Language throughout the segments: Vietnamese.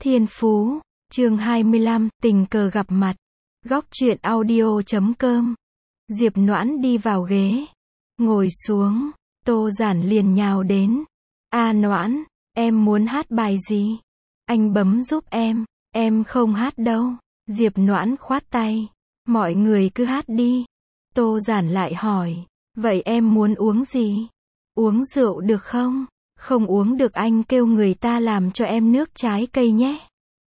Thiên Phú, chương 25, tình cờ gặp mặt. Góc truyện audio.com. Diệp Noãn đi vào ghế, ngồi xuống, Tô Giản liền nhào đến. A Noãn, em muốn hát bài gì? Anh bấm giúp em không hát đâu. Diệp Noãn khoát tay. Mọi người cứ hát đi. Tô Giản lại hỏi, vậy em muốn uống gì? Uống rượu được không? Không uống được anh kêu người ta làm cho em nước trái cây nhé.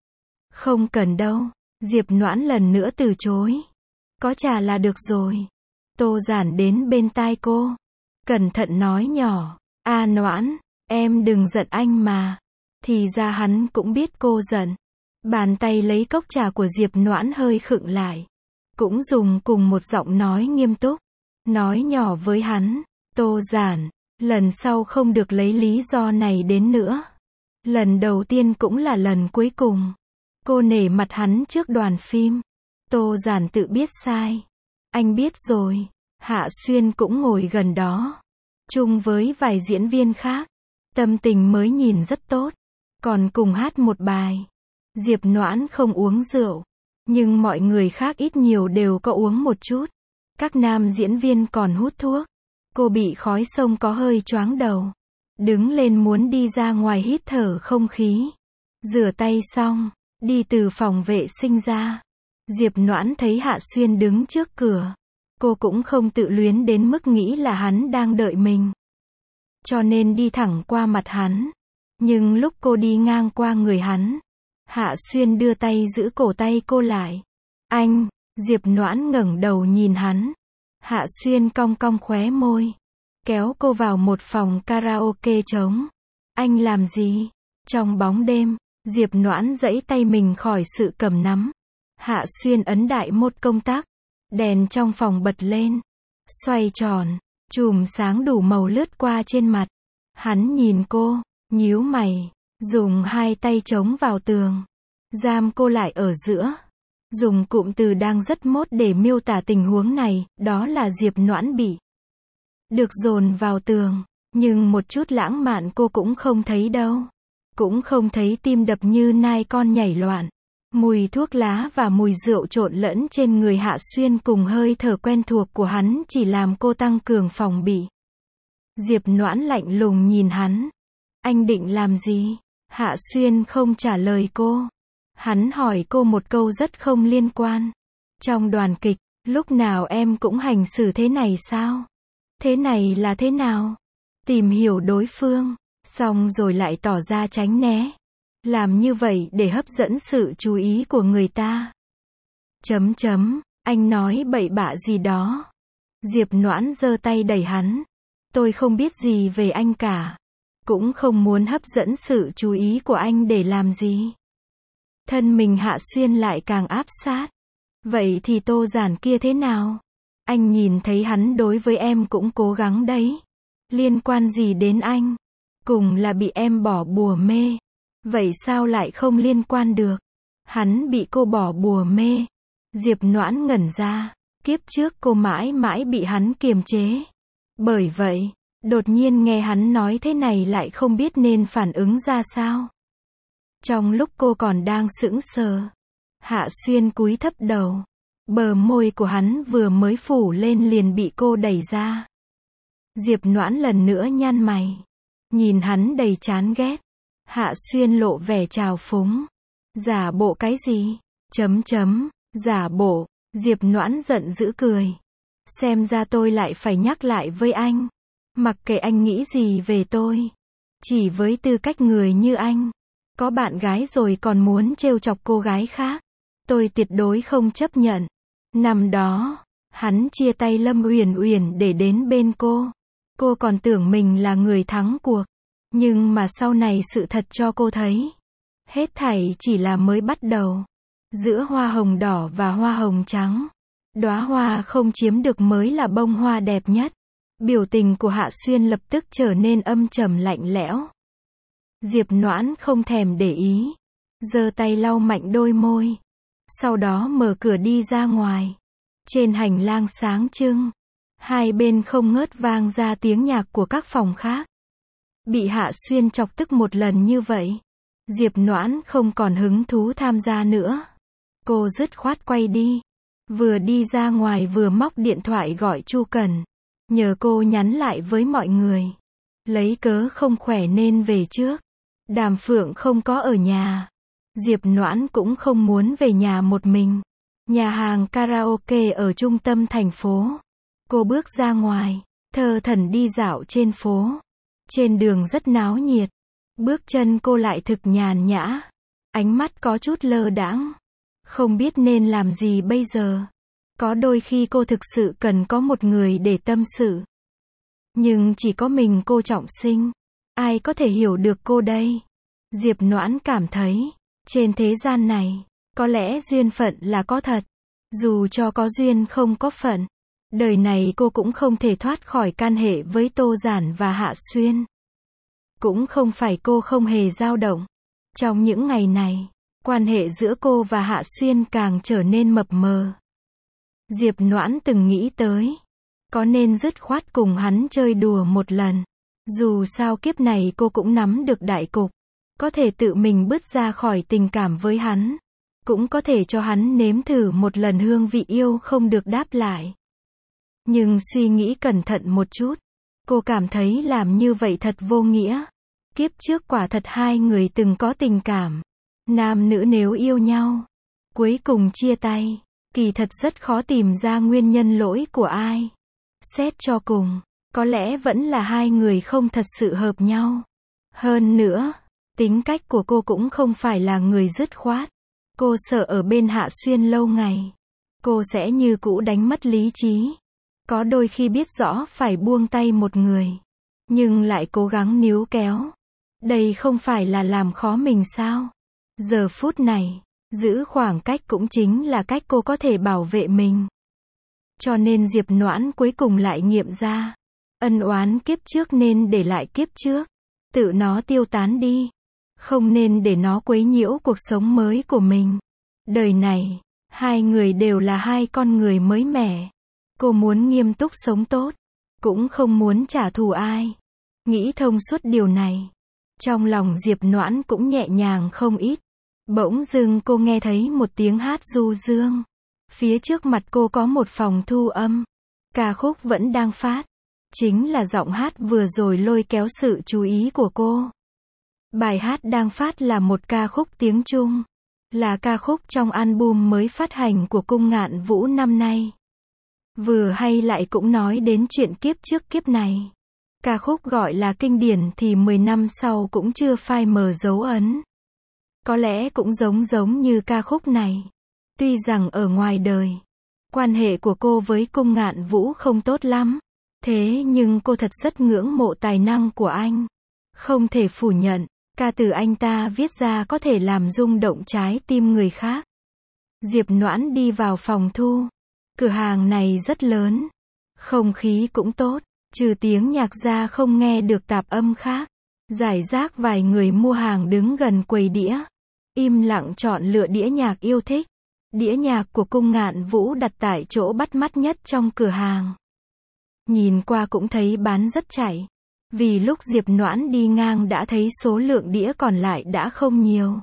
Không cần đâu. Diệp Noãn lần nữa từ chối. Có trà là được rồi. Tô Giản đến bên tai cô, cẩn thận nói nhỏ, A Noãn, em đừng giận anh mà. Thì ra hắn cũng biết cô giận. Bàn tay lấy cốc trà của Diệp Noãn hơi khựng lại. Cũng dùng cùng một giọng nói nghiêm túc. Nói nhỏ với hắn, Tô Giản, lần sau không được lấy lý do này đến nữa. Lần đầu tiên cũng là lần cuối cùng. Cô nể mặt hắn trước đoàn phim. Tô Giản tự biết sai. Anh biết rồi. Hạ Xuyên cũng ngồi gần đó, chung với vài diễn viên khác. Tâm tình mới nhìn rất tốt. Còn cùng hát một bài. Diệp Noãn không uống rượu, nhưng mọi người khác ít nhiều đều có uống một chút. Các nam diễn viên còn hút thuốc. Cô bị khói sông có hơi choáng đầu. Đứng lên muốn đi ra ngoài hít thở không khí. Rửa tay xong, đi từ phòng vệ sinh ra. Diệp Noãn thấy Hạ Xuyên đứng trước cửa. Cô cũng không tự luyến đến mức nghĩ là hắn đang đợi mình. Cho nên đi thẳng qua mặt hắn. Nhưng lúc cô đi ngang qua người hắn, Hạ Xuyên đưa tay giữ cổ tay cô lại. Anh, Diệp Noãn ngẩng đầu nhìn hắn. Hạ Xuyên cong cong khóe môi, kéo cô vào một phòng karaoke trống. Anh làm gì? Trong bóng đêm, Diệp Noãn giãy tay mình khỏi sự cầm nắm. Hạ Xuyên ấn đại một công tắc. Đèn trong phòng bật lên, xoay tròn, chùm sáng đủ màu lướt qua trên mặt. Hắn nhìn cô, nhíu mày, dùng hai tay chống vào tường, giam cô lại ở giữa. Dùng cụm từ đang rất mốt để miêu tả tình huống này, đó là Diệp Noãn bị được dồn vào tường. Nhưng một chút lãng mạn cô cũng không thấy đâu. Cũng không thấy tim đập như nai con nhảy loạn. Mùi thuốc lá và mùi rượu trộn lẫn trên người Hạ Xuyên cùng hơi thở quen thuộc của hắn chỉ làm cô tăng cường phòng bị. Diệp Noãn lạnh lùng nhìn hắn. Anh định làm gì? Hạ Xuyên không trả lời cô. Hắn hỏi cô một câu rất không liên quan. Trong đoàn kịch, lúc nào em cũng hành xử thế này sao? Thế này là thế nào? Tìm hiểu đối phương, xong rồi lại tỏ ra tránh né. Làm như vậy để hấp dẫn sự chú ý của người ta. Anh nói bậy bạ gì đó. Diệp Noãn giơ tay đẩy hắn. Tôi không biết gì về anh cả. Cũng không muốn hấp dẫn sự chú ý của anh để làm gì. Thân mình Hạ Xuyên lại càng áp sát. Vậy thì Tô Giản kia thế nào? Anh nhìn thấy hắn đối với em cũng cố gắng đấy. Liên quan gì đến anh? Cùng là bị em bỏ bùa mê. Vậy sao lại không liên quan được? Hắn bị cô bỏ bùa mê. Diệp Noãn ngẩn ra. Kiếp trước cô mãi mãi bị hắn kiềm chế. Bởi vậy, đột nhiên nghe hắn nói thế này lại không biết nên phản ứng ra sao. Trong lúc cô còn đang sững sờ, Hạ Xuyên cúi thấp đầu. Bờ môi của hắn vừa mới phủ lên liền bị cô đẩy ra. Diệp Noãn lần nữa nhăn mày. Nhìn hắn đầy chán ghét. Hạ Xuyên lộ vẻ trào phúng. Giả bộ cái gì? Giả bộ. Diệp Noãn giận dữ cười. Xem ra tôi lại phải nhắc lại với anh. Mặc kệ anh nghĩ gì về tôi. Chỉ với tư cách người như anh. Có bạn gái rồi còn muốn trêu chọc cô gái khác. Tôi tuyệt đối không chấp nhận. Năm đó, hắn chia tay Lâm Uyển Uyển để đến bên cô. Cô còn tưởng mình là người thắng cuộc. Nhưng mà sau này sự thật cho cô thấy. Hết thảy chỉ là mới bắt đầu. Giữa hoa hồng đỏ và hoa hồng trắng. Đóa hoa không chiếm được mới là bông hoa đẹp nhất. Biểu tình của Hạ Xuyên lập tức trở nên âm trầm lạnh lẽo. Diệp Noãn không thèm để ý. Giơ tay lau mạnh đôi môi. Sau đó mở cửa đi ra ngoài. Trên hành lang sáng trưng. Hai bên không ngớt vang ra tiếng nhạc của các phòng khác. Bị Hạ Xuyên chọc tức một lần như vậy. Diệp Noãn không còn hứng thú tham gia nữa. Cô dứt khoát quay đi. Vừa đi ra ngoài vừa móc điện thoại gọi Chu Cẩn. Nhờ cô nhắn lại với mọi người. Lấy cớ không khỏe nên về trước. Đàm Phượng không có ở nhà. Diệp Noãn cũng không muốn về nhà một mình. Nhà hàng karaoke ở trung tâm thành phố. Cô bước ra ngoài, thơ thẩn đi dạo trên phố. Trên đường rất náo nhiệt. Bước chân cô lại thực nhàn nhã. Ánh mắt có chút lơ đãng. Không biết nên làm gì bây giờ. Có đôi khi cô thực sự cần có một người để tâm sự. Nhưng chỉ có mình cô trọng sinh. Ai có thể hiểu được cô đây? Diệp Noãn cảm thấy, trên thế gian này, có lẽ duyên phận là có thật. Dù cho có duyên không có phận, đời này cô cũng không thể thoát khỏi can hệ với Tô Giản và Hạ Xuyên. Cũng không phải cô không hề dao động. Trong những ngày này, quan hệ giữa cô và Hạ Xuyên càng trở nên mập mờ. Diệp Noãn từng nghĩ tới, có nên dứt khoát cùng hắn chơi đùa một lần. Dù sao kiếp này cô cũng nắm được đại cục. Có thể tự mình bứt ra khỏi tình cảm với hắn. Cũng có thể cho hắn nếm thử một lần hương vị yêu không được đáp lại. Nhưng suy nghĩ cẩn thận một chút. Cô cảm thấy làm như vậy thật vô nghĩa. Kiếp trước quả thật hai người từng có tình cảm. Nam nữ nếu yêu nhau, cuối cùng chia tay, kỳ thật rất khó tìm ra nguyên nhân lỗi của ai. Xét cho cùng, có lẽ vẫn là hai người không thật sự hợp nhau. Hơn nữa, tính cách của cô cũng không phải là người dứt khoát. Cô sợ ở bên Hạ Xuyên lâu ngày, cô sẽ như cũ đánh mất lý trí. Có đôi khi biết rõ phải buông tay một người, nhưng lại cố gắng níu kéo. Đây không phải là làm khó mình sao? Giờ phút này, giữ khoảng cách cũng chính là cách cô có thể bảo vệ mình. Cho nên Diệp Noãn cuối cùng lại nghiệm ra. Ân oán kiếp trước nên để lại kiếp trước. Tự nó tiêu tán đi. Không nên để nó quấy nhiễu cuộc sống mới của mình. Đời này, hai người đều là hai con người mới mẻ. Cô muốn nghiêm túc sống tốt. Cũng không muốn trả thù ai. Nghĩ thông suốt điều này. Trong lòng Diệp Noãn cũng nhẹ nhàng không ít. Bỗng dưng cô nghe thấy một tiếng hát du dương. Phía trước mặt cô có một phòng thu âm. Ca khúc vẫn đang phát. Chính là giọng hát vừa rồi lôi kéo sự chú ý của cô. Bài hát đang phát là một ca khúc tiếng Trung. Là ca khúc trong album mới phát hành của Cung Ngạn Vũ năm nay. Vừa hay lại cũng nói đến chuyện kiếp trước kiếp này. Ca khúc gọi là kinh điển thì 10 năm sau cũng chưa phai mờ dấu ấn. Có lẽ cũng giống như ca khúc này. Tuy rằng ở ngoài đời, quan hệ của cô với Cung Ngạn Vũ không tốt lắm. Thế nhưng cô thật rất ngưỡng mộ tài năng của anh. Không thể phủ nhận, ca từ anh ta viết ra có thể làm rung động trái tim người khác. Diệp Noãn đi vào phòng thu. Cửa hàng này rất lớn. Không khí cũng tốt. Trừ tiếng nhạc ra không nghe được tạp âm khác. Rải rác vài người mua hàng đứng gần quầy đĩa. Im lặng chọn lựa đĩa nhạc yêu thích. Đĩa nhạc của Cung Ngạn Vũ đặt tại chỗ bắt mắt nhất trong cửa hàng. Nhìn qua cũng thấy bán rất chạy. Vì lúc Diệp Noãn đi ngang đã thấy số lượng đĩa còn lại đã không nhiều.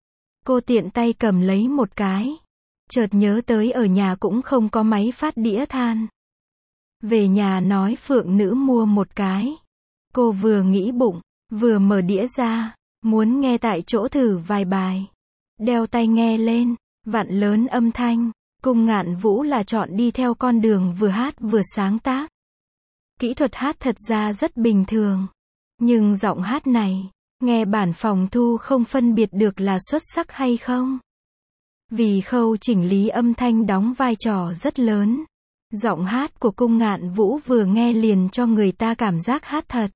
Cô tiện tay cầm lấy một cái. Chợt nhớ tới ở nhà cũng không có máy phát đĩa than. Về nhà nói phượng nữ mua một cái. Cô vừa nghĩ bụng, vừa mở đĩa ra, muốn nghe tại chỗ thử vài bài. Đeo tai nghe lên, vặn lớn âm thanh. Cung Ngạn Vũ là chọn đi theo con đường vừa hát vừa sáng tác. Kỹ thuật hát thật ra rất bình thường. Nhưng giọng hát này, nghe bản phòng thu không phân biệt được là xuất sắc hay không. Vì khâu chỉnh lý âm thanh đóng vai trò rất lớn. Giọng hát của Cung Ngạn Vũ vừa nghe liền cho người ta cảm giác hát thật.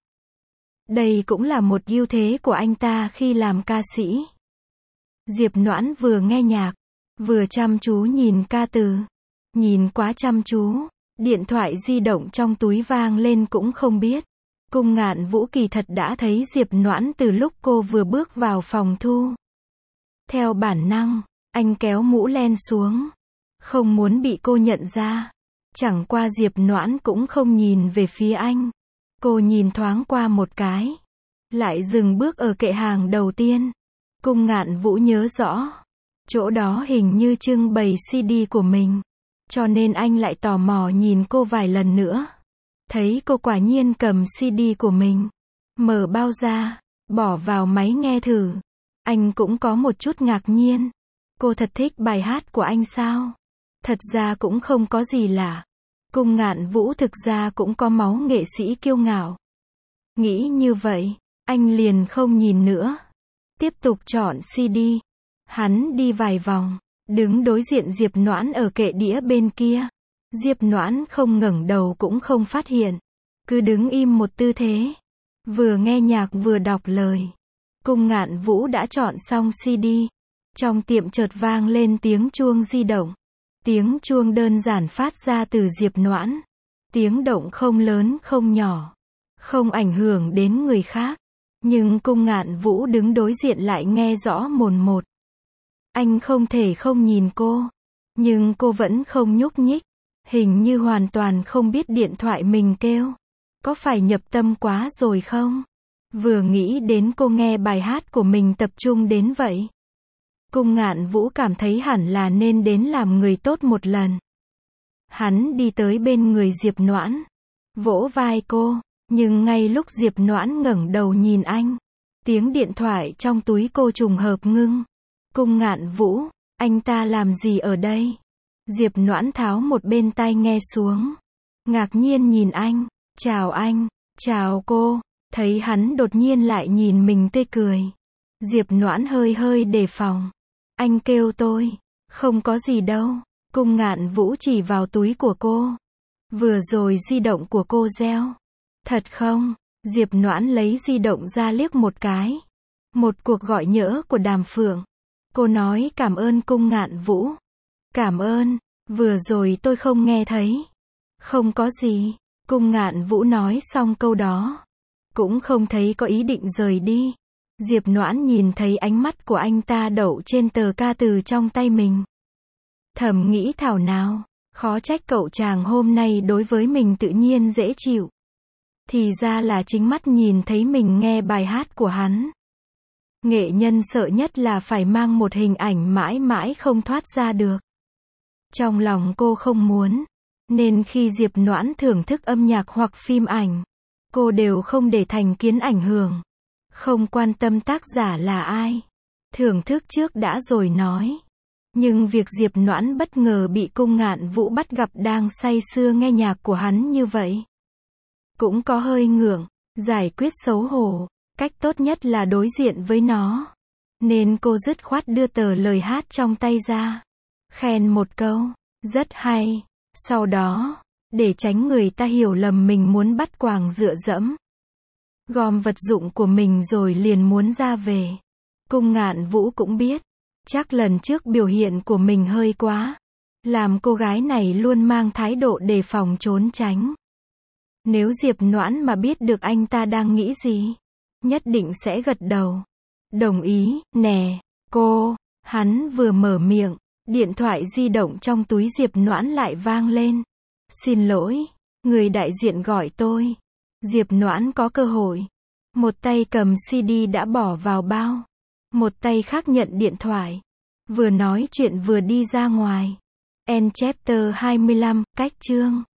Đây cũng là một ưu thế của anh ta khi làm ca sĩ. Diệp Noãn vừa nghe nhạc, vừa chăm chú nhìn ca từ. Nhìn quá chăm chú, điện thoại di động trong túi vang lên cũng không biết. Cung Ngạn Vũ kỳ thật đã thấy Diệp Noãn từ lúc cô vừa bước vào phòng thu. Theo bản năng, anh kéo mũ len xuống. Không muốn bị cô nhận ra. Chẳng qua Diệp Noãn cũng không nhìn về phía anh. Cô nhìn thoáng qua một cái. Lại dừng bước ở kệ hàng đầu tiên. Cung Ngạn Vũ nhớ rõ, chỗ đó hình như trưng bày CD của mình, cho nên anh lại tò mò nhìn cô vài lần nữa. Thấy cô quả nhiên cầm CD của mình, mở bao ra, bỏ vào máy nghe thử. Anh cũng có một chút ngạc nhiên. Cô thật thích bài hát của anh sao? Thật ra cũng không có gì lạ. Cung Ngạn Vũ thực ra cũng có máu nghệ sĩ kiêu ngạo. Nghĩ như vậy, anh liền không nhìn nữa. Tiếp tục chọn CD. Hắn đi vài vòng, đứng đối diện Diệp Noãn ở kệ đĩa bên kia. Diệp Noãn không ngẩng đầu cũng không phát hiện, cứ đứng im một tư thế, vừa nghe nhạc vừa đọc lời. Cung Ngạn Vũ đã chọn xong CD. Trong tiệm chợt vang lên tiếng chuông di động. Tiếng chuông đơn giản phát ra từ Diệp Noãn. Tiếng động không lớn không nhỏ, không ảnh hưởng đến người khác. Nhưng Cung Ngạn Vũ đứng đối diện lại nghe rõ mồn một. Anh không thể không nhìn cô, nhưng cô vẫn không nhúc nhích, hình như hoàn toàn không biết điện thoại mình kêu. Có phải nhập tâm quá rồi không? Vừa nghĩ đến cô nghe bài hát của mình tập trung đến vậy. Cung Ngạn Vũ cảm thấy hẳn là nên đến làm người tốt một lần. Hắn đi tới bên người Diệp Noãn, vỗ vai cô, nhưng ngay lúc Diệp Noãn ngẩng đầu nhìn anh, tiếng điện thoại trong túi cô trùng hợp ngưng. Cung Ngạn Vũ, anh ta làm gì ở đây? Diệp Noãn tháo một bên tai nghe xuống, ngạc nhiên nhìn anh. Chào anh, chào cô. Thấy hắn đột nhiên lại nhìn mình tươi cười, Diệp Noãn hơi hơi đề phòng. Anh kêu tôi. Không có gì đâu. Cung Ngạn Vũ chỉ vào túi của cô. Vừa rồi di động của cô reo. Thật không? Diệp Noãn lấy di động ra liếc một cái. Một cuộc gọi nhỡ của Đàm Phượng. Cô nói cảm ơn Cung Ngạn Vũ. Cảm ơn, vừa rồi tôi không nghe thấy. Không có gì. Cung Ngạn Vũ nói xong câu đó, cũng không thấy có ý định rời đi. Diệp Noãn nhìn thấy ánh mắt của anh ta đậu trên tờ ca từ trong tay mình. Thầm nghĩ thảo nào, khó trách cậu chàng hôm nay đối với mình tự nhiên dễ chịu. Thì ra là chính mắt nhìn thấy mình nghe bài hát của hắn. Nghệ nhân sợ nhất là phải mang một hình ảnh mãi mãi không thoát ra được. Trong lòng cô không muốn, nên khi Diệp Noãn thưởng thức âm nhạc hoặc phim ảnh, cô đều không để thành kiến ảnh hưởng. Không quan tâm tác giả là ai. Thưởng thức trước đã rồi nói. Nhưng việc Diệp Noãn bất ngờ bị Cung Ngạn Vũ bắt gặp đang say sưa nghe nhạc của hắn như vậy, cũng có hơi ngượng. Giải quyết xấu hổ, cách tốt nhất là đối diện với nó. Nên cô dứt khoát đưa tờ lời hát trong tay ra, khen một câu, rất hay. Sau đó, để tránh người ta hiểu lầm mình muốn bắt quàng dựa dẫm, gom vật dụng của mình rồi liền muốn ra về. Cung Ngạn Vũ cũng biết, chắc lần trước biểu hiện của mình hơi quá, làm cô gái này luôn mang thái độ đề phòng trốn tránh. Nếu Diệp Noãn mà biết được anh ta đang nghĩ gì, nhất định sẽ gật đầu. Đồng ý, nè, cô. Hắn vừa mở miệng, điện thoại di động trong túi Diệp Noãn lại vang lên. Xin lỗi, người đại diện gọi tôi. Diệp Noãn có cơ hội. Một tay cầm CD đã bỏ vào bao, một tay khác nhận điện thoại. Vừa nói chuyện vừa đi ra ngoài. End chapter 25, cách chương.